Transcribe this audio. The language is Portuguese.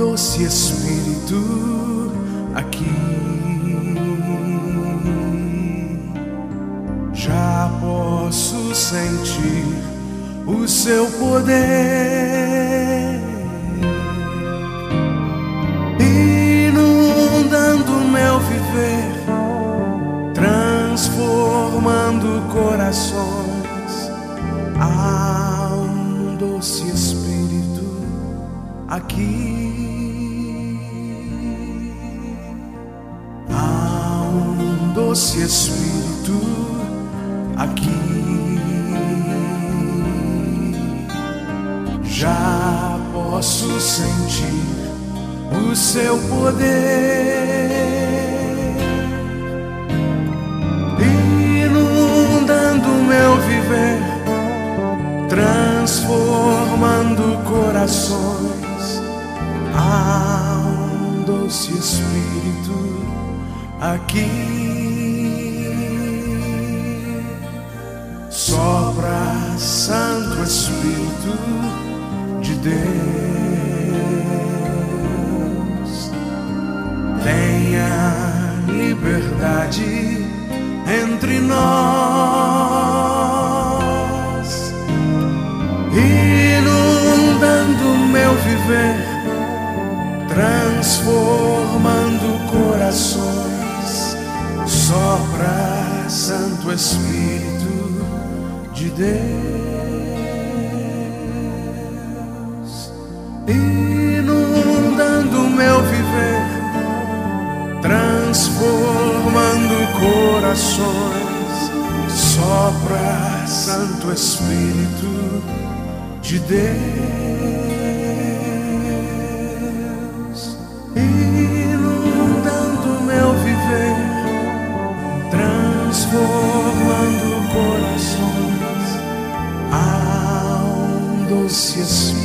doce Espírito aqui. Já posso sentir o seu poder inundando meu viver, transformando corações. Há um doce Espírito aqui. Há um doce Espírito aqui. Já posso sentir o seu poder inundando meu viver, transformando corações. Há um doce Espírito aqui. Sopra, Santo Espírito de Deus, tenha liberdade entre nós, inundando meu viver, transformando corações. Sopra, Santo Espírito de Deus, inundando meu viver, transformando corações. Sopra, Santo Espírito de Deus, inundando meu viver, transformando corações. Há um doce Espírito